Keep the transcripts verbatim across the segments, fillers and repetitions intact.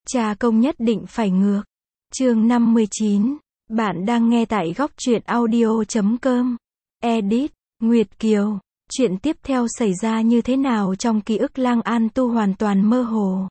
Cha công nhất định phải ngược. Chương năm mươi chín. Bạn đang nghe tại góc truyện audio chấm com. Edit, Nguyệt Kiều. Chuyện tiếp theo xảy ra như thế nào trong ký ức Lang An Tu hoàn toàn mơ hồ.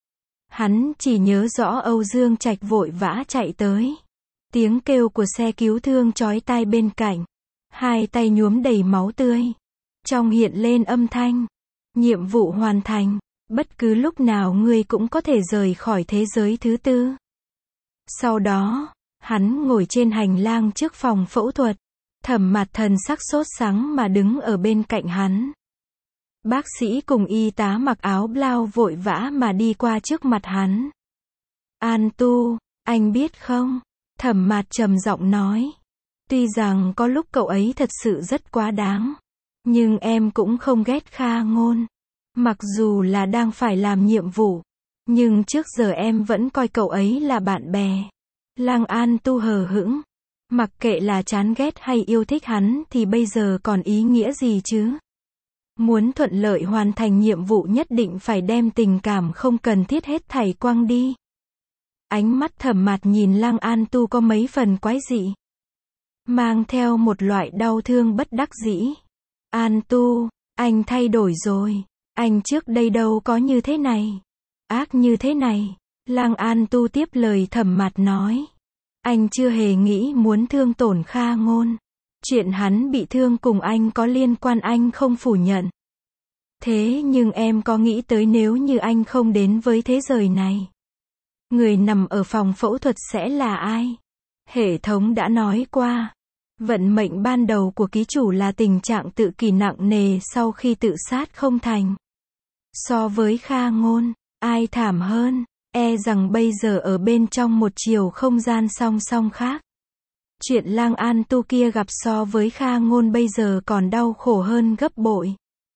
Hắn chỉ nhớ rõ Âu Dương Trạch vội vã chạy tới. Tiếng kêu của xe cứu thương chói tai bên cạnh. Hai tay nhuốm đầy máu tươi. Trong hiện lên âm thanh. Nhiệm vụ hoàn thành. Bất cứ lúc nào ngươi cũng có thể rời khỏi thế giới thứ tư. Sau đó, hắn ngồi trên hành lang trước phòng phẫu thuật. Thẩm Mạt thần sắc sốt sắng mà đứng ở bên cạnh hắn. Bác sĩ cùng y tá mặc áo blau vội vã mà đi qua trước mặt hắn. An Tu, anh biết không? Thẩm Mạt trầm giọng nói. Tuy rằng có lúc cậu ấy thật sự rất quá đáng. Nhưng em cũng không ghét Kha Ngôn. Mặc dù là đang phải làm nhiệm vụ. Nhưng trước giờ em vẫn coi cậu ấy là bạn bè. Lang An Tu hờ hững. Mặc kệ là chán ghét hay yêu thích hắn thì bây giờ còn ý nghĩa gì chứ? Muốn thuận lợi hoàn thành nhiệm vụ nhất định phải đem tình cảm không cần thiết hết thảy quăng đi. Ánh mắt Thẩm Mạt nhìn Lang An Tu có mấy phần quái dị. Mang theo một loại đau thương bất đắc dĩ. An Tu, anh thay đổi rồi. Anh trước đây đâu có như thế này. Ác như thế này. Lang An Tu tiếp lời Thẩm Mạt nói. Anh chưa hề nghĩ muốn thương tổn Kha Ngôn. Chuyện hắn bị thương cùng anh có liên quan anh không phủ nhận. Thế nhưng em có nghĩ tới nếu như anh không đến với thế giới này. Người nằm ở phòng phẫu thuật sẽ là ai? Hệ thống đã nói qua. Vận mệnh ban đầu của ký chủ là tình trạng tự kỷ nặng nề sau khi tự sát không thành. So với Kha Ngôn, ai thảm hơn? E rằng bây giờ ở bên trong một chiều không gian song song khác. Chuyện Lang An Tu kia gặp so với Kha Ngôn bây giờ còn đau khổ hơn gấp bội.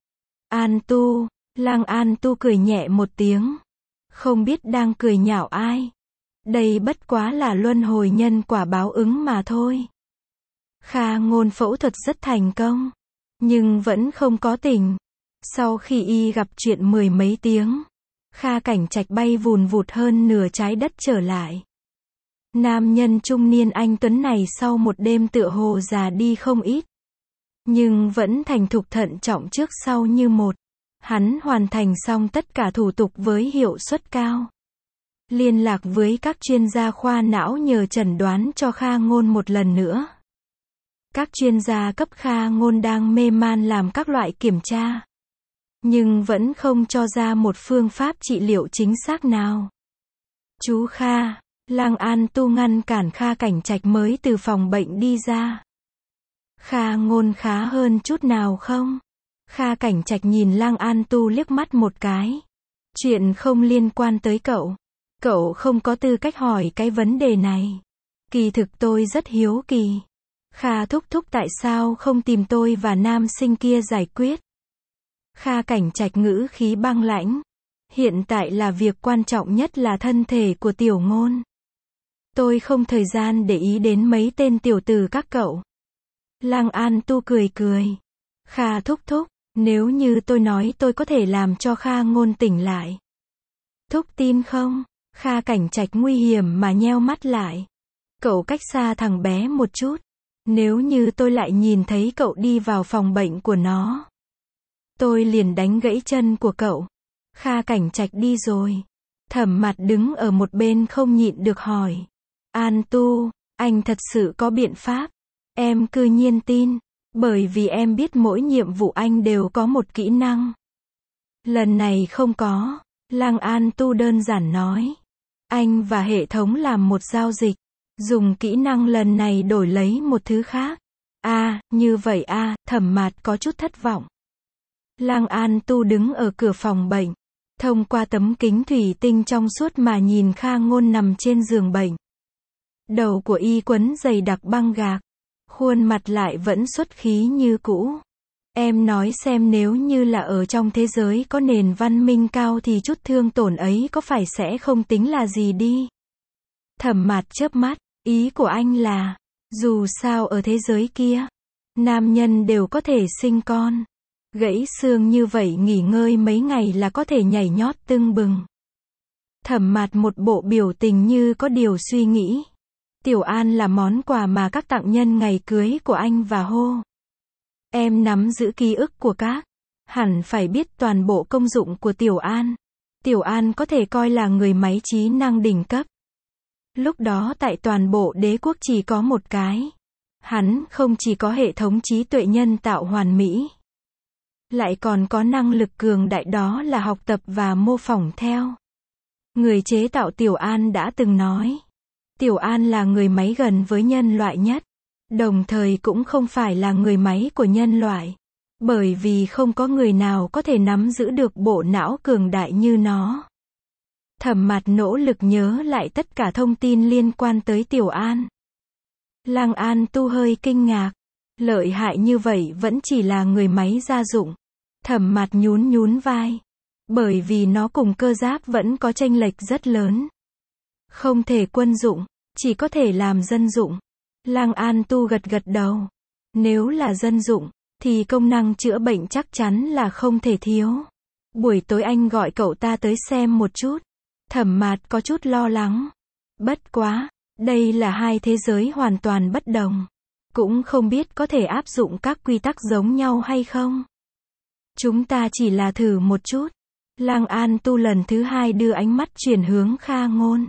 An Tu, Lang An Tu cười nhẹ một tiếng. Không biết đang cười nhạo ai. Đây bất quá là luân hồi nhân quả báo ứng mà thôi. Kha Ngôn phẫu thuật rất thành công. Nhưng vẫn không có tỉnh. Sau khi y gặp chuyện mười mấy tiếng. Kha Cảnh Trạch bay vùn vụt hơn nửa trái đất trở lại. Nam nhân trung niên anh tuấn này sau một đêm tựa hồ già đi không ít. Nhưng vẫn thành thục thận trọng trước sau như một. Hắn hoàn thành xong tất cả thủ tục với hiệu suất cao. Liên lạc với các chuyên gia khoa não nhờ chẩn đoán cho Kha Ngôn một lần nữa. Các chuyên gia cấp Kha Ngôn đang mê man làm các loại kiểm tra. Nhưng vẫn không cho ra một phương pháp trị liệu chính xác nào. Chú Kha, Lang An Tu ngăn cản Kha Cảnh Trạch mới từ phòng bệnh đi ra. Kha Ngôn khá hơn chút nào không? Kha Cảnh Trạch nhìn Lang An Tu liếc mắt một cái. Chuyện không liên quan tới cậu. Cậu không có tư cách hỏi cái vấn đề này. Kỳ thực tôi rất hiếu kỳ. Kha thúc thúc tại sao không tìm tôi và nam sinh kia giải quyết? Kha Cảnh Trạch ngữ khí băng lãnh. Hiện tại là việc quan trọng nhất là thân thể của Tiểu Ngôn. Tôi không thời gian để ý đến mấy tên tiểu tử các cậu. Lang An Tu cười cười. Kha thúc thúc, nếu như tôi nói tôi có thể làm cho Kha Ngôn tỉnh lại. Thúc tin không? Kha Cảnh Trạch nguy hiểm mà nheo mắt lại. Cậu cách xa thằng bé một chút. Nếu như tôi lại nhìn thấy cậu đi vào phòng bệnh của nó. Tôi liền đánh gãy chân của cậu. Kha Cảnh Trạch đi rồi. Thẩm Mạt đứng ở một bên không nhịn được hỏi. An Tu, anh thật sự có biện pháp? Em cư nhiên tin. Bởi vì em biết mỗi nhiệm vụ anh đều có một kỹ năng. Lần này không có. Lang An Tu đơn giản nói. Anh và hệ thống làm một giao dịch. Dùng kỹ năng lần này đổi lấy một thứ khác. À, như vậy à, Thẩm Mạt có chút thất vọng. Lang An Tu đứng ở cửa phòng bệnh. Thông qua tấm kính thủy tinh trong suốt mà nhìn Kha Ngôn nằm trên giường bệnh. Đầu của y quấn dày đặc băng gạc. Khuôn mặt lại vẫn xuất khí như cũ. Em nói xem nếu như là ở trong thế giới có nền văn minh cao thì chút thương tổn ấy có phải sẽ không tính là gì đi. Thẩm Mạt chớp mắt, ý của anh là, dù sao ở thế giới kia, nam nhân đều có thể sinh con. Gãy xương như vậy nghỉ ngơi mấy ngày là có thể nhảy nhót tưng bừng. Thẩm Mạt một bộ biểu tình như có điều suy nghĩ. Tiểu An là món quà mà các tặng nhân ngày cưới của anh và Hô. Em nắm giữ ký ức của các. Hẳn phải biết toàn bộ công dụng của Tiểu An. Tiểu An có thể coi là người máy trí năng đỉnh cấp. Lúc đó tại toàn bộ đế quốc chỉ có một cái. Hắn không chỉ có hệ thống trí tuệ nhân tạo hoàn mỹ, lại còn có năng lực cường đại đó là học tập và mô phỏng theo. Người chế tạo Tiểu An đã từng nói, Tiểu An là người máy gần với nhân loại nhất, đồng thời cũng không phải là người máy của nhân loại, bởi vì không có người nào có thể nắm giữ được bộ não cường đại như nó. Thẩm Mạt nỗ lực nhớ lại tất cả thông tin liên quan tới Tiểu An. Lăng An Tu hơi kinh ngạc, lợi hại như vậy vẫn chỉ là người máy gia dụng. Thẩm Mạt nhún nhún vai, bởi vì nó cùng cơ giáp vẫn có chênh lệch rất lớn. Không thể quân dụng, chỉ có thể làm dân dụng. Lăng An Tu gật gật đầu. Nếu là dân dụng, thì công năng chữa bệnh chắc chắn là không thể thiếu. Buổi tối anh gọi cậu ta tới xem một chút. Thẩm Mạt có chút lo lắng. Bất quá, đây là hai thế giới hoàn toàn bất đồng. Cũng không biết có thể áp dụng các quy tắc giống nhau hay không. Chúng ta chỉ là thử một chút. Lăng An Tu lần thứ hai đưa ánh mắt chuyển hướng Kha Ngôn.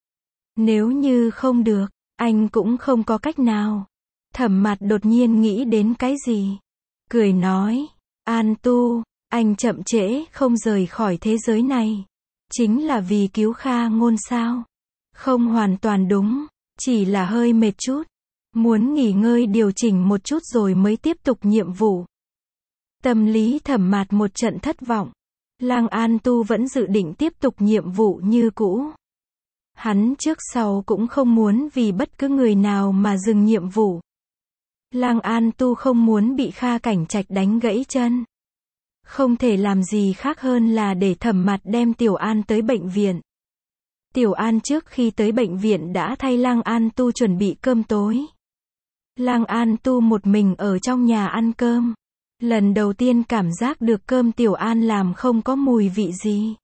Nếu như không được, anh cũng không có cách nào. Thẩm Mạt đột nhiên nghĩ đến cái gì. Cười nói, An Tu, anh chậm trễ không rời khỏi thế giới này. Chính là vì cứu Kha Ngôn sao? Không hoàn toàn đúng, chỉ là hơi mệt chút. Muốn nghỉ ngơi điều chỉnh một chút rồi mới tiếp tục nhiệm vụ. Tâm lý Thẩm Mạt một trận thất vọng. Lăng An Tu vẫn dự định tiếp tục nhiệm vụ như cũ. Hắn trước sau cũng không muốn vì bất cứ người nào mà dừng nhiệm vụ. Lăng An Tu không muốn bị Kha Cảnh Trạch đánh gãy chân. Không thể làm gì khác hơn là để Thẩm Mạt đem Tiểu An tới bệnh viện. Tiểu An trước khi tới bệnh viện đã thay Lăng An Tu chuẩn bị cơm tối. Lăng An Tu một mình ở trong nhà ăn cơm. Lần đầu tiên cảm giác được cơm Tiểu An làm không có mùi vị gì.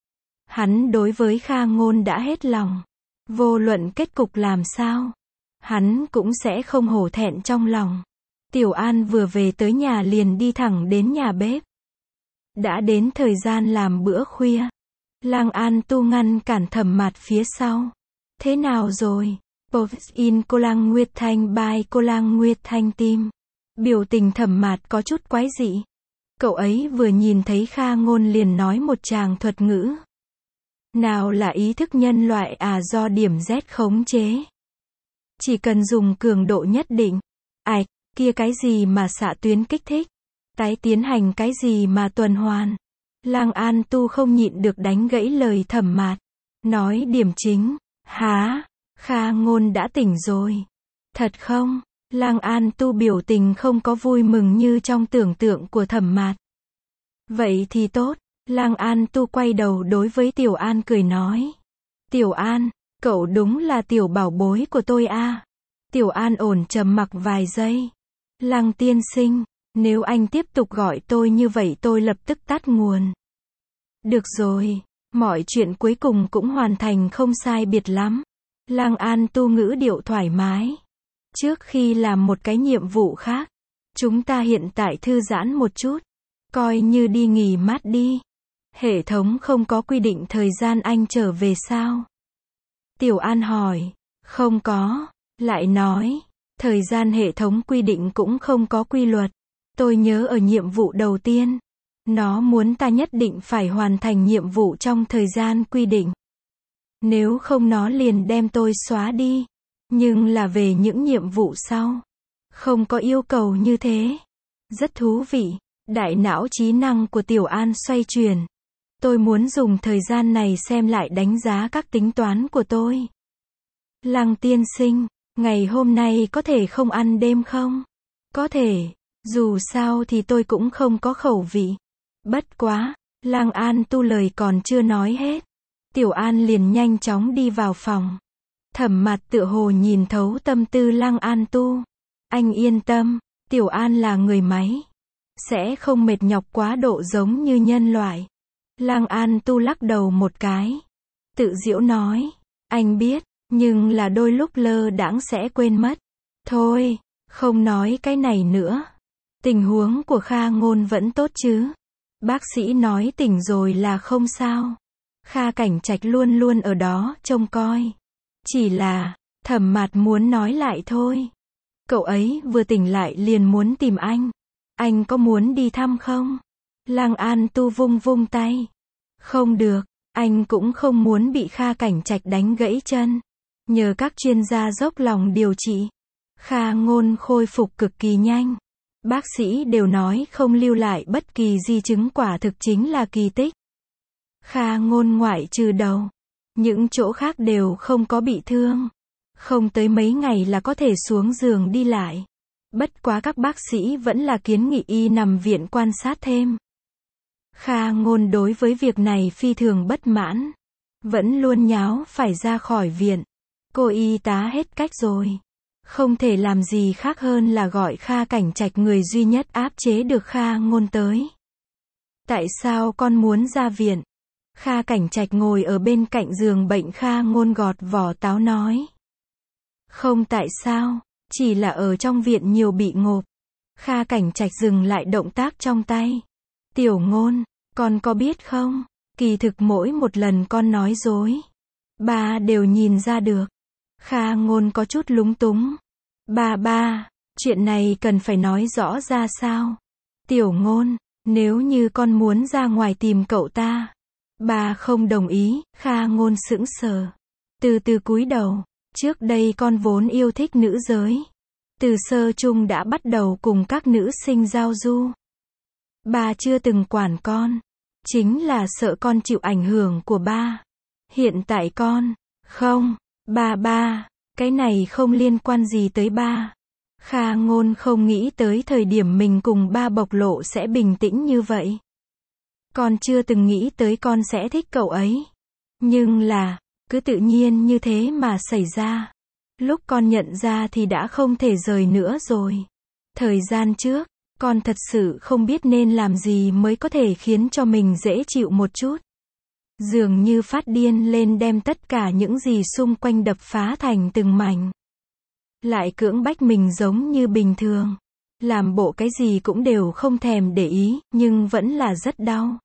Hắn đối với Kha Ngôn đã hết lòng. Vô luận kết cục làm sao, hắn cũng sẽ không hổ thẹn trong lòng. Tiểu An vừa về tới nhà liền đi thẳng đến nhà bếp. Đã đến thời gian làm bữa khuya. Lăng An Tu ngăn cản Thẩm Mạt phía sau. Thế nào rồi? Povin cô Lăng Nguyệt Thanh bài cô Lăng Nguyệt Thanh tim. Biểu tình Thẩm Mạt có chút quái dị. Cậu ấy vừa nhìn thấy Kha Ngôn liền nói một tràng thuật ngữ. Nào là ý thức nhân loại à do điểm Z khống chế. Chỉ cần dùng cường độ nhất định. Ảch, kia cái gì mà xạ tuyến kích thích. Tái tiến hành cái gì mà tuần hoàn. Lăng An Tu không nhịn được đánh gãy lời Thẩm Mạt. Nói điểm chính. Hả? Kha Ngôn đã tỉnh rồi. Thật không? Lăng An Tu biểu tình không có vui mừng như trong tưởng tượng của Thẩm Mạt. Vậy thì tốt. Lăng An Tu quay đầu đối với Tiểu An cười nói. Tiểu An, cậu đúng là tiểu bảo bối của tôi a. Tiểu An ổn trầm mặc vài giây. Lăng tiên sinh, nếu anh tiếp tục gọi tôi như vậy tôi lập tức tắt nguồn. Được rồi, mọi chuyện cuối cùng cũng hoàn thành không sai biệt lắm. Lăng An Tu ngữ điệu thoải mái. Trước khi làm một cái nhiệm vụ khác, chúng ta hiện tại thư giãn một chút. Coi như đi nghỉ mát đi. Hệ thống không có quy định thời gian anh trở về sao? Tiểu An hỏi. Không có. Lại nói. Thời gian hệ thống quy định cũng không có quy luật. Tôi nhớ ở nhiệm vụ đầu tiên. Nó muốn ta nhất định phải hoàn thành nhiệm vụ trong thời gian quy định. Nếu không nó liền đem tôi xóa đi. Nhưng là về những nhiệm vụ sau. Không có yêu cầu như thế. Rất thú vị. Đại não trí năng của Tiểu An xoay chuyển. Tôi muốn dùng thời gian này xem lại đánh giá các tính toán của tôi. Lăng tiên sinh, ngày hôm nay có thể không ăn đêm không? Có thể, dù sao thì tôi cũng không có khẩu vị. Bất quá, Lăng An Tu lời còn chưa nói hết. Tiểu An liền nhanh chóng đi vào phòng. Thẩm Mạt tựa hồ nhìn thấu tâm tư Lăng An Tu. Anh yên tâm, Tiểu An là người máy. Sẽ không mệt nhọc quá độ giống như nhân loại. Lăng An Tu lắc đầu một cái. Tự giễu nói. Anh biết, nhưng là đôi lúc lơ đãng sẽ quên mất. Thôi, không nói cái này nữa. Tình huống của Kha Ngôn vẫn tốt chứ? Bác sĩ nói tỉnh rồi là không sao. Kha Cảnh Trạch luôn luôn ở đó trông coi. Chỉ là, Thẩm Mạt muốn nói lại thôi. Cậu ấy vừa tỉnh lại liền muốn tìm anh. Anh có muốn đi thăm không? Lăng An Tu vung vung tay. Không được, anh cũng không muốn bị Kha Cảnh Trạch đánh gãy chân. Nhờ các chuyên gia dốc lòng điều trị, Kha Ngôn khôi phục cực kỳ nhanh. Bác sĩ đều nói không lưu lại bất kỳ di chứng, quả thực chính là kỳ tích. Kha Ngôn ngoại trừ đầu, những chỗ khác đều không có bị thương. Không tới mấy ngày là có thể xuống giường đi lại. Bất quá các bác sĩ vẫn là kiến nghị y nằm viện quan sát thêm. Kha Ngôn đối với việc này phi thường bất mãn. Vẫn luôn nháo phải ra khỏi viện. Cô y tá hết cách rồi. Không thể làm gì khác hơn là gọi Kha Cảnh Trạch, người duy nhất áp chế được Kha Ngôn tới. Tại sao con muốn ra viện? Kha Cảnh Trạch ngồi ở bên cạnh giường bệnh Kha Ngôn gọt vỏ táo nói. Không tại sao, chỉ là ở trong viện nhiều bị ngộp. Kha Cảnh Trạch dừng lại động tác trong tay. Tiểu Ngôn, con có biết không? Kỳ thực mỗi một lần con nói dối, ba đều nhìn ra được. Kha Ngôn có chút lúng túng. Ba ba, chuyện này cần phải nói rõ ra sao? Tiểu Ngôn, nếu như con muốn ra ngoài tìm cậu ta, ba không đồng ý. Kha Ngôn sững sờ, từ từ cúi đầu. Trước đây con vốn yêu thích nữ giới. Từ sơ chung đã bắt đầu cùng các nữ sinh giao du. Ba chưa từng quản con, chính là sợ con chịu ảnh hưởng của ba. Hiện tại con, không, ba ba, cái này không liên quan gì tới ba. Kha Ngôn không nghĩ tới thời điểm mình cùng ba bộc lộ sẽ bình tĩnh như vậy. Con chưa từng nghĩ tới con sẽ thích cậu ấy. Nhưng là, cứ tự nhiên như thế mà xảy ra. Lúc con nhận ra thì đã không thể rời nữa rồi. Thời gian trước, con thật sự không biết nên làm gì mới có thể khiến cho mình dễ chịu một chút. Dường như phát điên lên đem tất cả những gì xung quanh đập phá thành từng mảnh. Lại cưỡng bách mình giống như bình thường. Làm bộ cái gì cũng đều không thèm để ý, nhưng vẫn là rất đau.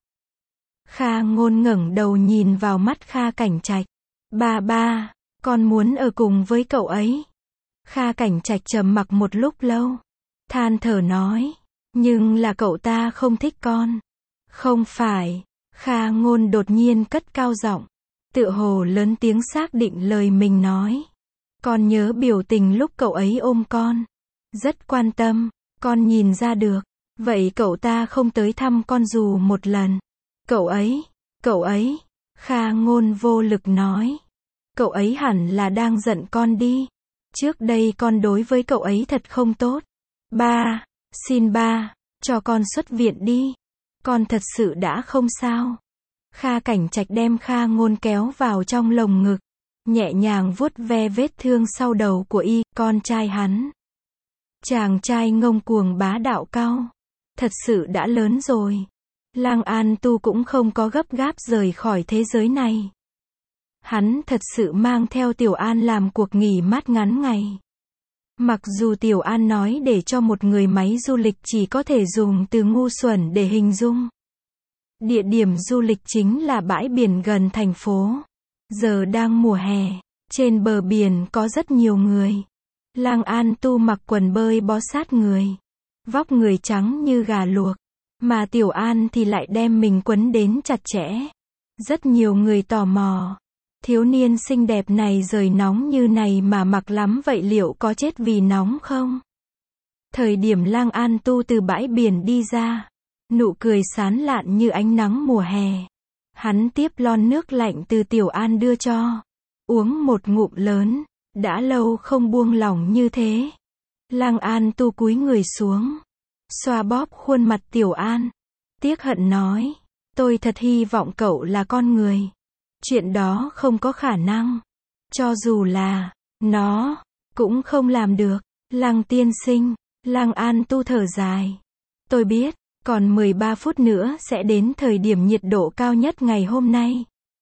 Kha Ngôn ngẩng đầu nhìn vào mắt Kha Cảnh Trạch. Ba ba, con muốn ở cùng với cậu ấy. Kha Cảnh Trạch trầm mặc một lúc lâu. Than thở nói. Nhưng là cậu ta không thích con. Không phải. Kha Ngôn đột nhiên cất cao giọng. Tựa hồ lớn tiếng xác định lời mình nói. Con nhớ biểu tình lúc cậu ấy ôm con. Rất quan tâm. Con nhìn ra được. Vậy cậu ta không tới thăm con dù một lần. Cậu ấy, cậu ấy. Kha Ngôn vô lực nói. Cậu ấy hẳn là đang giận con đi. Trước đây con đối với cậu ấy thật không tốt. Ba, xin ba, cho con xuất viện đi. Con thật sự đã không sao. Kha Cảnh Trạch đem Kha Ngôn kéo vào trong lồng ngực. Nhẹ nhàng vuốt ve vết thương sau đầu của y, con trai hắn. Chàng trai ngông cuồng bá đạo cao. Thật sự đã lớn rồi. Lăng An Tu cũng không có gấp gáp rời khỏi thế giới này. Hắn thật sự mang theo Tiểu An làm cuộc nghỉ mát ngắn ngày. Mặc dù Tiểu An nói để cho một người máy du lịch chỉ có thể dùng từ ngu xuẩn để hình dung. Địa điểm du lịch chính là bãi biển gần thành phố. Giờ đang mùa hè, trên bờ biển có rất nhiều người. Lăng An Tu mặc quần bơi bó sát người. Vóc người trắng như gà luộc. Mà Tiểu An thì lại đem mình quấn đến chặt chẽ. Rất nhiều người tò mò. Thiếu niên xinh đẹp này rời nóng như này mà mặc lắm vậy liệu có chết vì nóng không? Thời điểm Lăng An Tu từ bãi biển đi ra, nụ cười sán lạn như ánh nắng mùa hè. Hắn tiếp lon nước lạnh từ Tiểu An đưa cho. Uống một ngụm lớn, đã lâu không buông lỏng như thế. Lăng An Tu cúi người xuống, xoa bóp khuôn mặt Tiểu An. Tiếc hận nói, tôi thật hy vọng cậu là con người. Chuyện đó không có khả năng. Cho dù là, nó, cũng không làm được. Lăng tiên sinh, Lăng An Tu thở dài. Tôi biết, còn mười ba phút nữa sẽ đến thời điểm nhiệt độ cao nhất ngày hôm nay.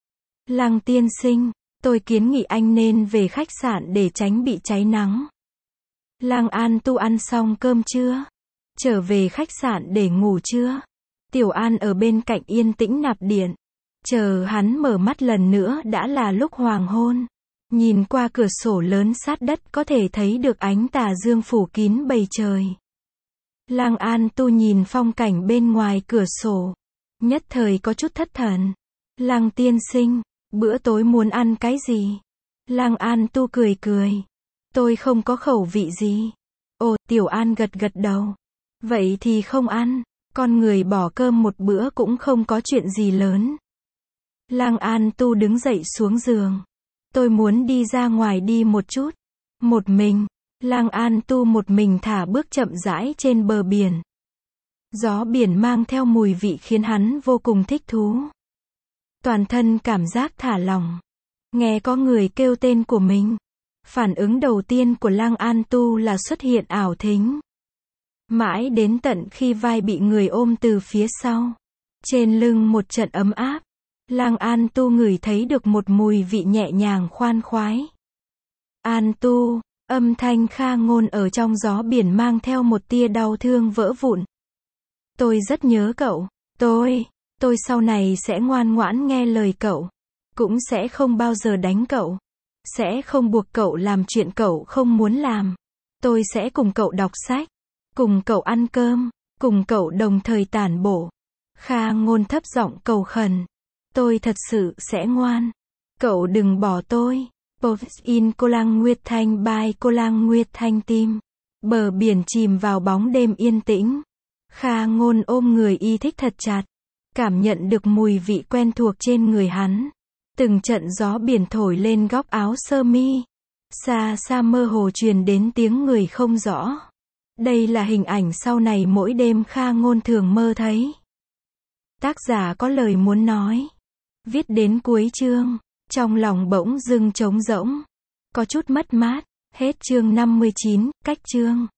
Lăng tiên sinh, tôi kiến nghị anh nên về khách sạn để tránh bị cháy nắng. Lăng An Tu ăn xong cơm chưa? Trở về khách sạn để ngủ chưa? Tiểu An ở bên cạnh yên tĩnh nạp điện. Chờ hắn mở mắt lần nữa đã là lúc hoàng hôn. Nhìn qua cửa sổ lớn sát đất có thể thấy được ánh tà dương phủ kín bầu trời. Lăng An Tu nhìn phong cảnh bên ngoài cửa sổ. Nhất thời có chút thất thần. Lăng tiên sinh, bữa tối muốn ăn cái gì? Lăng An Tu cười cười. Tôi không có khẩu vị gì. Ồ, Tiểu An gật gật đầu. Vậy thì không ăn. Con người bỏ cơm một bữa cũng không có chuyện gì lớn. Lăng An Tu đứng dậy xuống giường. Tôi muốn đi ra ngoài đi một chút. Một mình. Lăng An Tu một mình thả bước chậm rãi trên bờ biển. Gió biển mang theo mùi vị khiến hắn vô cùng thích thú. Toàn thân cảm giác thả lỏng. Nghe có người kêu tên của mình. Phản ứng đầu tiên của Lăng An Tu là xuất hiện ảo thính. Mãi đến tận khi vai bị người ôm từ phía sau. Trên lưng một trận ấm áp. Lăng An Tu ngửi thấy được một mùi vị nhẹ nhàng khoan khoái. An Tu, âm thanh Kha Ngôn ở trong gió biển mang theo một tia đau thương vỡ vụn. Tôi rất nhớ cậu. Tôi, tôi sau này sẽ ngoan ngoãn nghe lời cậu. Cũng sẽ không bao giờ đánh cậu. Sẽ không buộc cậu làm chuyện cậu không muốn làm. Tôi sẽ cùng cậu đọc sách. Cùng cậu ăn cơm. Cùng cậu đồng thời tản bộ. Kha Ngôn thấp giọng cầu khẩn. Tôi thật sự sẽ ngoan. Cậu đừng bỏ tôi. Post in Cô Lang Nguyệt Thanh by Cô Lang Nguyệt Thanh Tim. Bờ biển chìm vào bóng đêm yên tĩnh. Kha Ngôn ôm người y thích thật chặt. Cảm nhận được mùi vị quen thuộc trên người hắn. Từng trận gió biển thổi lên góc áo sơ mi. Xa xa mơ hồ truyền đến tiếng người không rõ. Đây là hình ảnh sau này mỗi đêm Kha Ngôn thường mơ thấy. Tác giả có lời muốn nói. Viết đến cuối chương. Trong lòng bỗng dưng trống rỗng. Có chút mất mát. Hết chương năm mươi chín, cách chương.